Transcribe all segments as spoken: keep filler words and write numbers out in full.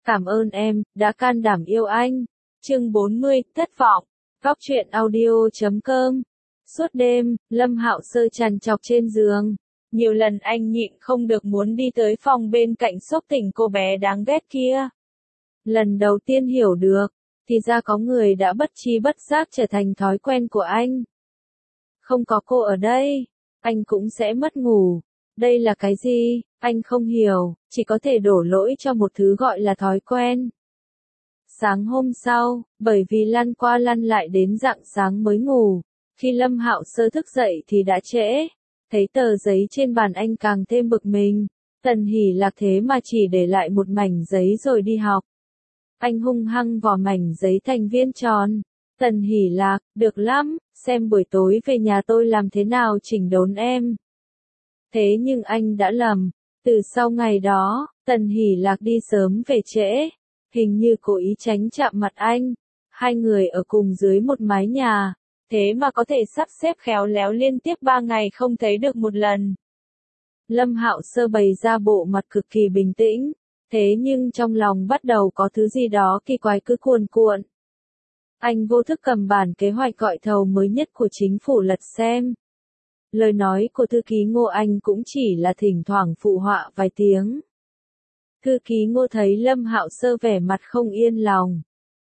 Cảm ơn em, đã can đảm yêu anh. Chương bốn mươi, thất vọng. Góc truyện audio chấm com. Suốt đêm, Lâm Hạo Sơ trằn trọc trên giường. Nhiều lần anh nhịn không được muốn đi tới phòng bên cạnh xốc tỉnh cô bé đáng ghét kia. Lần đầu tiên hiểu được, thì ra có người đã bất tri bất giác trở thành thói quen của anh. Không có cô ở đây, anh cũng sẽ mất ngủ. Đây là cái gì? Anh không hiểu, chỉ có thể đổ lỗi cho một thứ gọi là thói quen. Sáng hôm sau, bởi vì lăn qua lăn lại đến rạng sáng mới ngủ, khi Lâm Hạo Sơ thức dậy thì đã trễ. Thấy tờ giấy trên bàn anh càng thêm bực mình. Tần Hỷ Lạc thế mà chỉ để lại một mảnh giấy rồi đi học. Anh hung hăng vò mảnh giấy thành viên tròn. Tần Hỷ Lạc, được lắm, xem buổi tối về nhà tôi làm thế nào chỉnh đốn em. Thế nhưng anh đã lầm. Từ sau ngày đó, Tần Hỷ Lạc đi sớm về trễ. Hình như cố ý tránh chạm mặt anh. Hai người ở cùng dưới một mái nhà. Thế mà có thể sắp xếp khéo léo liên tiếp ba ngày không thấy được một lần. Lâm Hạo Sơ bày ra bộ mặt cực kỳ bình tĩnh. Thế nhưng trong lòng bắt đầu có thứ gì đó kỳ quái cứ cuồn cuộn. Anh vô thức cầm bản kế hoạch gọi thầu mới nhất của chính phủ lật xem. Lời nói của thư ký Ngô Anh cũng chỉ là thỉnh thoảng phụ họa vài tiếng. Thư ký Ngô thấy Lâm Hạo Sơ vẻ mặt không yên lòng.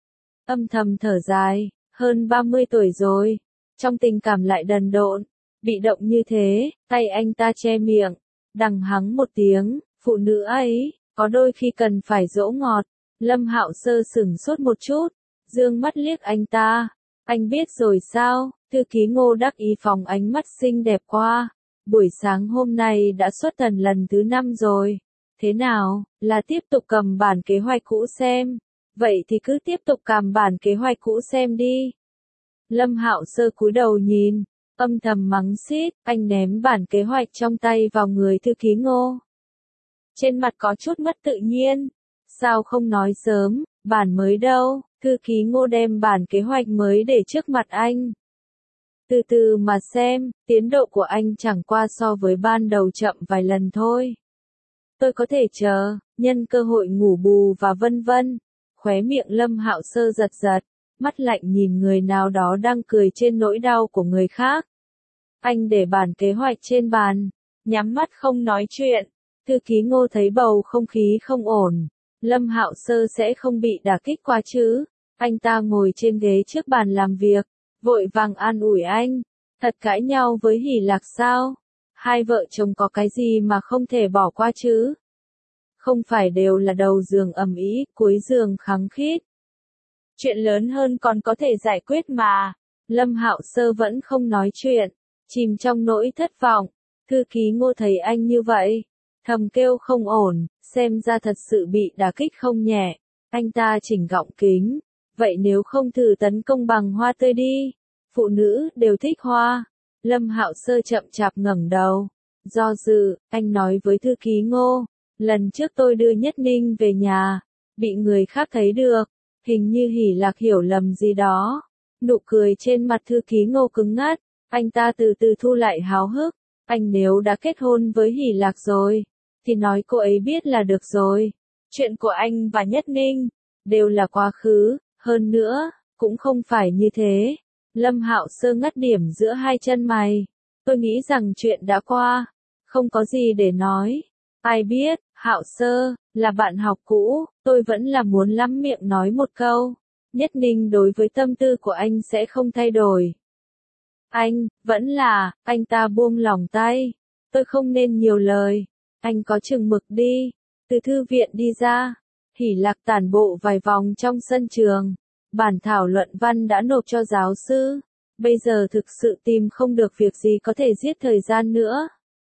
Âm thầm thở dài, hơn ba mươi tuổi rồi, trong tình cảm lại đần độn, bị động như thế, tay anh ta che miệng, đằng hắng một tiếng, phụ nữ ấy, có đôi khi cần phải dỗ ngọt. Lâm Hạo Sơ sửng sốt một chút, dương mắt liếc anh ta. Anh biết rồi sao? Thư ký Ngô đắc ý phóng ánh mắt xinh đẹp qua. Buổi sáng hôm nay đã xuất thần lần thứ năm rồi. Thế nào, là tiếp tục cầm bản kế hoạch cũ xem. Vậy thì cứ tiếp tục cầm bản kế hoạch cũ xem đi. Lâm Hạo Sơ cúi đầu nhìn, âm thầm mắng xít, anh ném bản kế hoạch trong tay vào người thư ký Ngô. Trên mặt có chút mất tự nhiên. Sao không nói sớm, bản mới đâu? Thư ký Ngô đem bản kế hoạch mới để trước mặt anh. Từ từ mà xem, tiến độ của anh chẳng qua so với ban đầu chậm vài lần thôi. Tôi có thể chờ, nhân cơ hội ngủ bù và vân vân. Khóe miệng Lâm Hạo Sơ giật giật, mắt lạnh nhìn người nào đó đang cười trên nỗi đau của người khác. Anh để bản kế hoạch trên bàn, nhắm mắt không nói chuyện. Thư ký Ngô thấy bầu không khí không ổn. Lâm Hạo Sơ sẽ không bị đả kích quá chứ. Anh ta ngồi trên ghế trước bàn làm việc, vội vàng an ủi anh. Thật cãi nhau với Hỷ Lạc sao? Hai vợ chồng có cái gì mà không thể bỏ qua chứ? Không phải đều là đầu giường ầm ĩ, cuối giường khăng khít. Chuyện lớn hơn còn có thể giải quyết mà. Lâm Hạo Sơ vẫn không nói chuyện, chìm trong nỗi thất vọng. Thư ký Ngô thấy anh như vậy, thầm kêu không ổn, xem ra thật sự bị đả kích không nhẹ. Anh ta chỉnh gọng kính, vậy nếu không thử tấn công bằng hoa tươi đi, phụ nữ đều thích hoa. Lâm Hạo Sơ chậm chạp ngẩng đầu, do dự, anh nói với thư ký Ngô, lần trước tôi đưa Nhất Ninh về nhà, bị người khác thấy được, hình như Hỷ Lạc hiểu lầm gì đó. Nụ cười trên mặt thư ký Ngô cứng ngắt, anh ta từ từ thu lại háo hức, anh nếu đã kết hôn với Hỷ Lạc rồi, thì nói cô ấy biết là được rồi. Chuyện của anh và Nhất Ninh đều là quá khứ, hơn nữa, cũng không phải như thế. Lâm Hạo Sơ ngắt điểm giữa hai chân mày. Tôi nghĩ rằng chuyện đã qua, không có gì để nói. Ai biết, Hạo Sơ, là bạn học cũ, tôi vẫn là muốn lắm miệng nói một câu. Nhất Ninh đối với tâm tư của anh sẽ không thay đổi. Anh, vẫn là, anh ta buông lỏng tay. Tôi không nên nhiều lời. Anh có chừng mực đi. Từ thư viện đi ra. Hỷ Lạc tản bộ vài vòng trong sân trường. Bản thảo luận văn đã nộp cho giáo sư. Bây giờ thực sự tìm không được việc gì có thể giết thời gian nữa.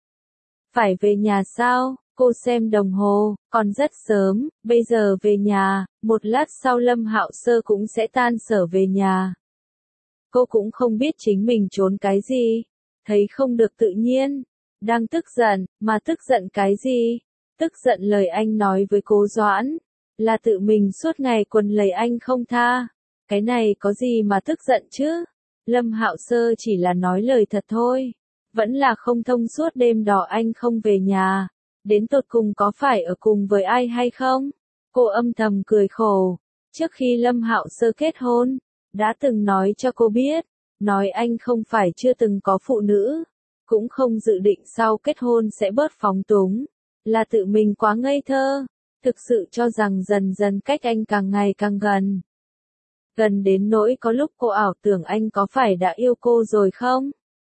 Phải về nhà sao? Cô xem đồng hồ, còn rất sớm, bây giờ về nhà, một lát sau Lâm Hạo Sơ cũng sẽ tan sở về nhà. Cô cũng không biết chính mình trốn cái gì, thấy không được tự nhiên, đang tức giận, mà tức giận cái gì? Tức giận lời anh nói với Cố Doãn, là tự mình suốt ngày quấn lấy anh không tha. Cái này có gì mà tức giận chứ? Lâm Hạo Sơ chỉ là nói lời thật thôi, vẫn là không thông suốt đêm đó anh không về nhà. Đến tột cùng có phải ở cùng với ai hay không? Cô âm thầm cười khổ. Trước khi Lâm Hạo Sơ kết hôn, đã từng nói cho cô biết, nói anh không phải chưa từng có phụ nữ, cũng không dự định sau kết hôn sẽ bớt phóng túng, là tự mình quá ngây thơ, thực sự cho rằng dần dần cách anh càng ngày càng gần. Gần đến nỗi có lúc cô ảo tưởng anh có phải đã yêu cô rồi không?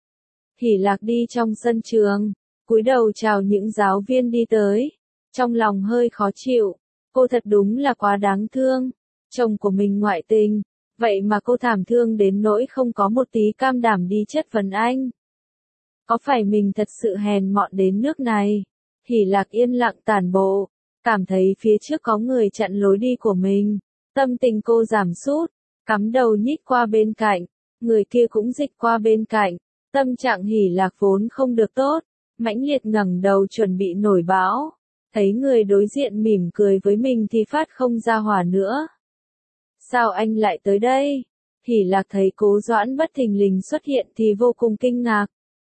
Hỷ Lạc đi trong sân trường, cúi đầu chào những giáo viên đi tới, trong lòng hơi khó chịu, cô thật đúng là quá đáng thương, chồng của mình ngoại tình, vậy mà cô thảm thương đến nỗi không có một tí cam đảm đi chất vấn anh. Có phải mình thật sự hèn mọn đến nước này? Hỷ Lạc yên lặng tản bộ, cảm thấy phía trước có người chặn lối đi của mình, tâm tình cô giảm sút, cắm đầu nhích qua bên cạnh, người kia cũng dịch qua bên cạnh, tâm trạng Hỷ Lạc vốn không được tốt, mãnh liệt ngẩng đầu chuẩn bị nổi bão, thấy người đối diện mỉm cười với mình thì phát không ra hỏa nữa. Sao anh lại tới đây? Hỷ Lạc thấy Cố Doãn bất thình lình xuất hiện thì vô cùng kinh ngạc.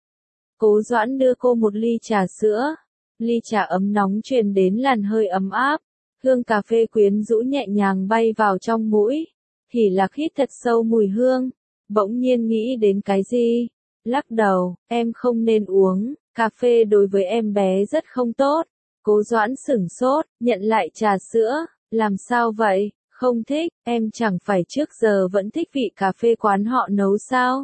Cố Doãn đưa cô một ly trà sữa, ly trà ấm nóng truyền đến làn hơi ấm áp, hương cà phê quyến rũ nhẹ nhàng bay vào trong mũi. Hỷ Lạc hít thật sâu mùi hương, bỗng nhiên nghĩ đến cái gì, lắc đầu, em không nên uống, cà phê đối với em bé rất không tốt. Cố Doãn sửng sốt, nhận lại trà sữa, làm sao vậy, không thích, em chẳng phải trước giờ vẫn thích vị cà phê quán họ nấu sao?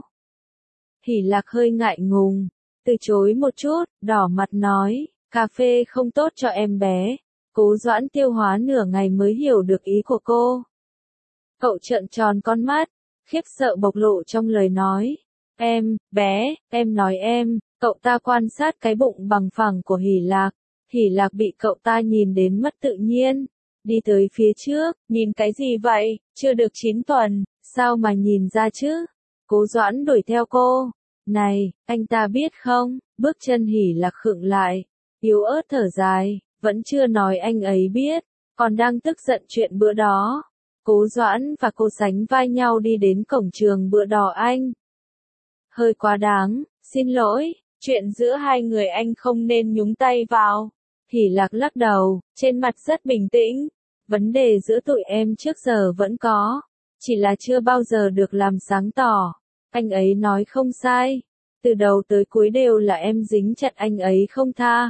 Hỷ Lạc hơi ngại ngùng, từ chối một chút, đỏ mặt nói, cà phê không tốt cho em bé. Cố Doãn tiêu hóa nửa ngày mới hiểu được ý của cô. Cậu trợn tròn con mắt, khiếp sợ bộc lộ trong lời nói. Em, bé, em nói em, cậu ta quan sát cái bụng bằng phẳng của Hỷ Lạc. Hỷ Lạc bị cậu ta nhìn đến mất tự nhiên. Đi tới phía trước, nhìn cái gì vậy, chưa được chín tuần, sao mà nhìn ra chứ? Cố Doãn đuổi theo cô. Này, anh ta biết không, bước chân Hỷ Lạc khựng lại, yếu ớt thở dài, vẫn chưa nói anh ấy biết, còn đang tức giận chuyện bữa đó. Cố Doãn và cô sánh vai nhau đi đến cổng trường bữa đó anh. Hơi quá đáng, xin lỗi, chuyện giữa hai người anh không nên nhúng tay vào. Hỷ Lạc lắc đầu, trên mặt rất bình tĩnh. Vấn đề giữa tụi em trước giờ vẫn có, chỉ là chưa bao giờ được làm sáng tỏ. Anh ấy nói không sai, từ đầu tới cuối đều là em dính chặt anh ấy không tha.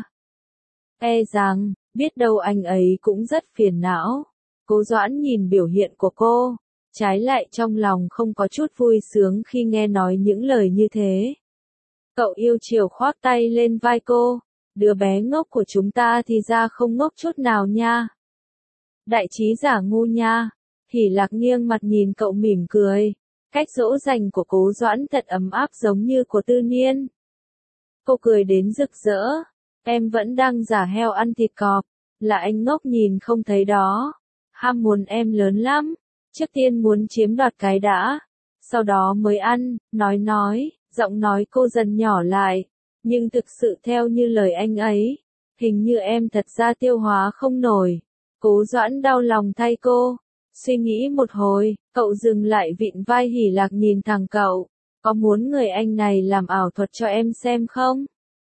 E rằng, biết đâu anh ấy cũng rất phiền não. Cố Doãn nhìn biểu hiện của cô, trái lại trong lòng không có chút vui sướng khi nghe nói những lời như thế. Cậu yêu chiều khoác tay lên vai cô, đứa bé ngốc của chúng ta thì ra không ngốc chút nào nha. Đại trí giả ngu nha. Hỷ Lạc nghiêng mặt nhìn cậu mỉm cười. Cách dỗ dành của Cố Doãn thật ấm áp giống như của Tư Niên. Cô cười đến rực rỡ. Em vẫn đang giả heo ăn thịt cọp, là anh ngốc nhìn không thấy đó. Ham muốn em lớn lắm, trước tiên muốn chiếm đoạt cái đã, sau đó mới ăn, nói nói, giọng nói cô dần nhỏ lại, nhưng thực sự theo như lời anh ấy, hình như em thật ra tiêu hóa không nổi. Cố Doãn đau lòng thay cô, suy nghĩ một hồi, cậu dừng lại vịn vai Hỷ Lạc nhìn thẳng cậu, có muốn người anh này làm ảo thuật cho em xem không?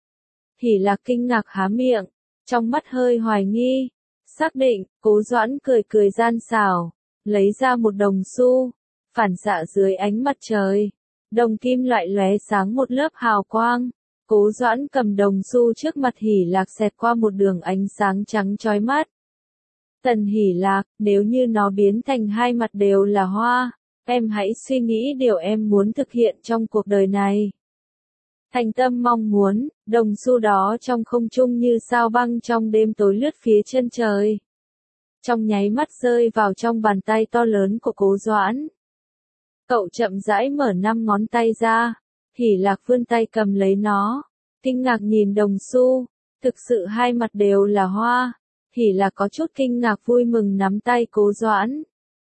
Hỷ Lạc kinh ngạc há miệng, trong mắt hơi hoài nghi. Xác định, Cố Doãn cười cười gian xảo, lấy ra một đồng xu, phản xạ dưới ánh mặt trời. Đồng kim loại lóe sáng một lớp hào quang. Cố Doãn cầm đồng xu trước mặt Hỷ Lạc xẹt qua một đường ánh sáng trắng chói mắt. Tần Hỷ Lạc, nếu như nó biến thành hai mặt đều là hoa, em hãy suy nghĩ điều em muốn thực hiện trong cuộc đời này. Thành tâm mong muốn, đồng xu đó trong không trung như sao băng trong đêm tối lướt phía chân trời. Trong nháy mắt rơi vào trong bàn tay to lớn của Cố Doãn. Cậu chậm rãi mở năm ngón tay ra, Hỷ Lạc vươn tay cầm lấy nó, kinh ngạc nhìn đồng xu, thực sự hai mặt đều là hoa. Hỷ Lạc có chút kinh ngạc vui mừng nắm tay Cố Doãn.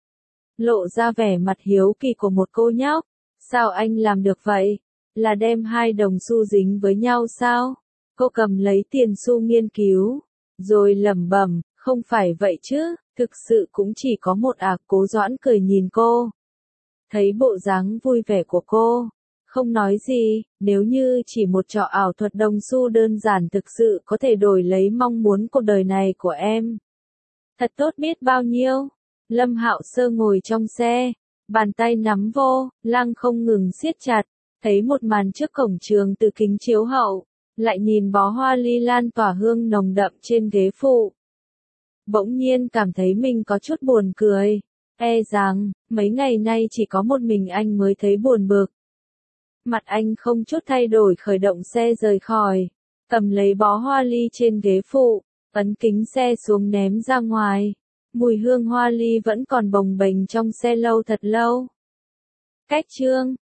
Lộ ra vẻ mặt hiếu kỳ của một cô nhóc, sao anh làm được vậy? Là đem hai đồng xu dính với nhau sao? Cô cầm lấy tiền xu nghiên cứu, rồi lẩm bẩm, không phải vậy chứ, thực sự cũng chỉ có một à. Cố Doãn cười nhìn cô. Thấy bộ dáng vui vẻ của cô, không nói gì, nếu như chỉ một trò ảo thuật đồng xu đơn giản thực sự có thể đổi lấy mong muốn cuộc đời này của em. Thật tốt biết bao nhiêu. Lâm Hạo Sơ ngồi trong xe, bàn tay nắm vô, lăng không ngừng siết chặt, thấy một màn trước cổng trường từ kính chiếu hậu, lại nhìn bó hoa ly lan tỏa hương nồng đậm trên ghế phụ. Bỗng nhiên cảm thấy mình có chút buồn cười, e rằng, mấy ngày nay chỉ có một mình anh mới thấy buồn bực. Mặt anh không chút thay đổi khởi động xe rời khỏi, cầm lấy bó hoa ly trên ghế phụ, ấn kính xe xuống ném ra ngoài. Mùi hương hoa ly vẫn còn bồng bềnh trong xe lâu thật lâu. Cách chương